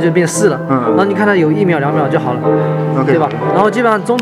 就变4了。然后你看它有1秒2秒就好了，对吧？然后基本上中